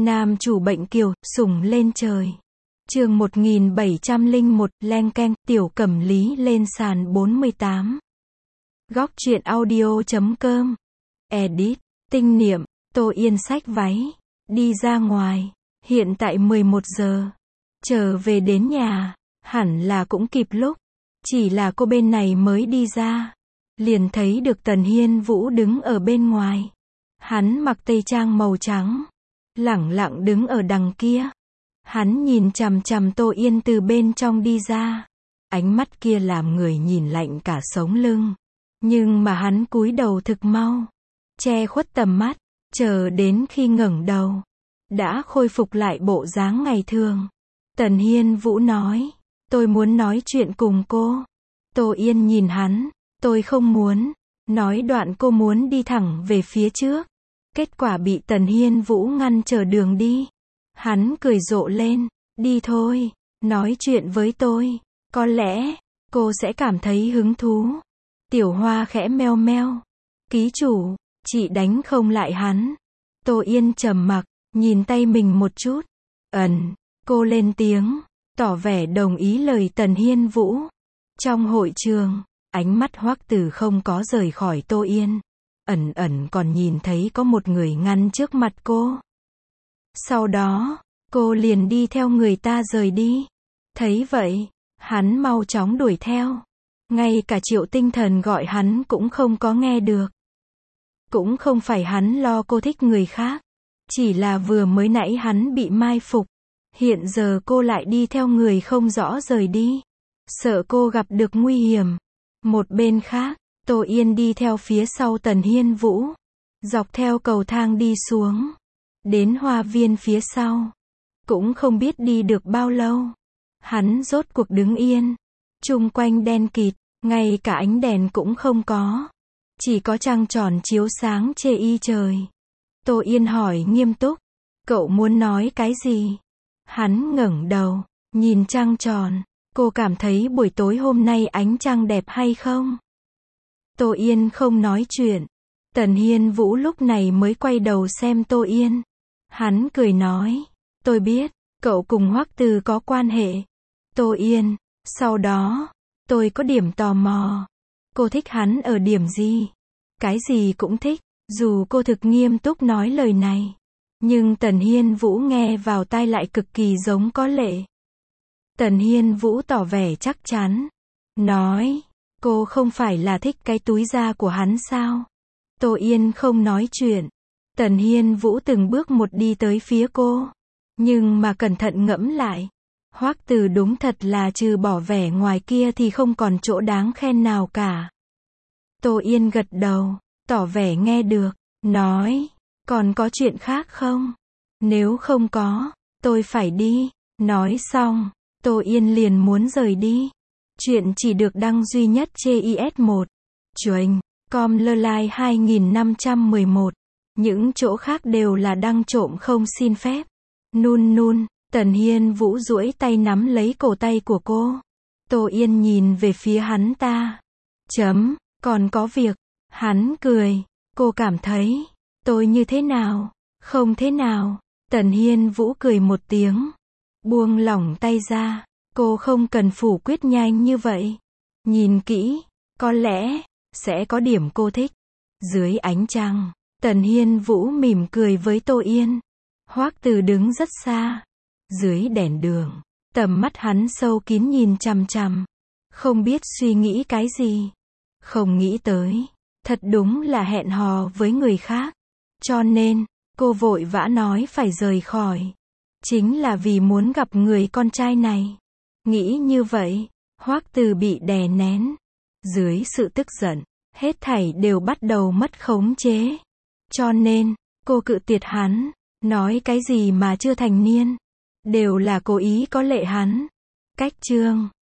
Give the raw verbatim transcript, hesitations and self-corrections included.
Nam chủ bệnh kiều, sủng lên trời. Chương một nghìn bảy trăm lẻ một, leng keng, tiểu cẩm lý lên sàn bốn mươi tám. Góc truyện audio chấm com. Edit, tinh niệm, Tô Yên xách váy, đi ra ngoài. Hiện tại mười một giờ. Trở về đến nhà, hẳn là cũng kịp lúc. Chỉ là cô bên này mới đi ra, liền thấy được Tần Hiên Vũ đứng ở bên ngoài. Hắn mặc tây trang màu trắng, lẳng lặng đứng ở đằng kia. Hắn nhìn chằm chằm Tô Yên từ bên trong đi ra. Ánh mắt kia làm người nhìn lạnh cả sống lưng. Nhưng mà hắn cúi đầu thực mau, che khuất tầm mắt, chờ đến khi ngẩng đầu, đã khôi phục lại bộ dáng ngày thường. Tần Hiên Vũ nói, tôi muốn nói chuyện cùng cô. Tô Yên nhìn hắn, tôi không muốn. Nói đoạn cô muốn đi thẳng về phía trước. Kết quả bị Tần Hiên Vũ ngăn trở đường đi. Hắn cười rộ lên, đi thôi, nói chuyện với tôi. Có lẽ, cô sẽ cảm thấy hứng thú. Tiểu Hoa khẽ meo meo. Ký chủ, chị đánh không lại hắn. Tô Yên trầm mặc, nhìn tay mình một chút. Ẩn, cô lên tiếng, tỏ vẻ đồng ý lời Tần Hiên Vũ. Trong hội trường, ánh mắt Hoắc Tử không có rời khỏi Tô Yên. Ẩn ẩn còn nhìn thấy có một người ngăn trước mặt cô. Sau đó, cô liền đi theo người ta rời đi. Thấy vậy, hắn mau chóng đuổi theo. Ngay cả Triệu Tinh Thần gọi hắn cũng không có nghe được. Cũng không phải hắn lo cô thích người khác. Chỉ là vừa mới nãy hắn bị mai phục. Hiện giờ cô lại đi theo người không rõ rời đi. Sợ cô gặp được nguy hiểm. Một bên khác, Tô Yên đi theo phía sau Tần Hiên Vũ. Dọc theo cầu thang đi xuống. Đến hoa viên phía sau. Cũng không biết đi được bao lâu. Hắn rốt cuộc đứng yên. Chung quanh đen kịt, ngay cả ánh đèn cũng không có. Chỉ có trăng tròn chiếu sáng chê y trời. Tô Yên hỏi nghiêm túc, cậu muốn nói cái gì? Hắn ngẩng đầu, nhìn trăng tròn. Cô cảm thấy buổi tối hôm nay ánh trăng đẹp hay không? Tô Yên không nói chuyện. Tần Hiên Vũ lúc này mới quay đầu xem Tô Yên. Hắn cười nói, tôi biết, cậu cùng Hoắc Từ có quan hệ. Tô Yên, sau đó, tôi có điểm tò mò. Cô thích hắn ở điểm gì? Cái gì cũng thích, dù cô thực nghiêm túc nói lời này. Nhưng Tần Hiên Vũ nghe vào tai lại cực kỳ giống có lệ. Tần Hiên Vũ tỏ vẻ chắc chắn. Nói, cô không phải là thích cái túi da của hắn sao? Tô Yên không nói chuyện. Tần Hiên Vũ từng bước một đi tới phía cô. Nhưng mà cẩn thận ngẫm lại. Hoắc Từ đúng thật là trừ bỏ vẻ ngoài kia thì không còn chỗ đáng khen nào cả. Tô Yên gật đầu, tỏ vẻ nghe được. Nói, còn có chuyện khác không? Nếu không có, tôi phải đi. Nói xong, Tô Yên liền muốn rời đi. Chuyện chỉ được đăng duy nhất trên i ét một. Chuềnh, com lơ hai nghìn năm trăm mười một. Những chỗ khác đều là đăng trộm không xin phép. Nun nun, Tần Hiên Vũ duỗi tay nắm lấy cổ tay của cô. Tô Yên nhìn về phía hắn ta. Chấm, còn có việc. Hắn cười. Cô cảm thấy, tôi như thế nào? Không thế nào. Tần Hiên Vũ cười một tiếng. Buông lỏng tay ra. Cô không cần phủ quyết nhanh như vậy. Nhìn kỹ, có lẽ, sẽ có điểm cô thích. Dưới ánh trăng, Tần Hiên Vũ mỉm cười với Tô Yên. Hoắc Từ đứng rất xa. Dưới đèn đường, tầm mắt hắn sâu kín nhìn chằm chằm. Không biết suy nghĩ cái gì. Không nghĩ tới. Thật đúng là hẹn hò với người khác. Cho nên, cô vội vã nói phải rời khỏi. Chính là vì muốn gặp người con trai này. Nghĩ như vậy, Hoắc Từ bị đè nén. Dưới sự tức giận, hết thảy đều bắt đầu mất khống chế. Cho nên, cô cự tuyệt hắn. Nói cái gì mà chưa thành niên. Đều là cố ý có lệ hắn. Cách chương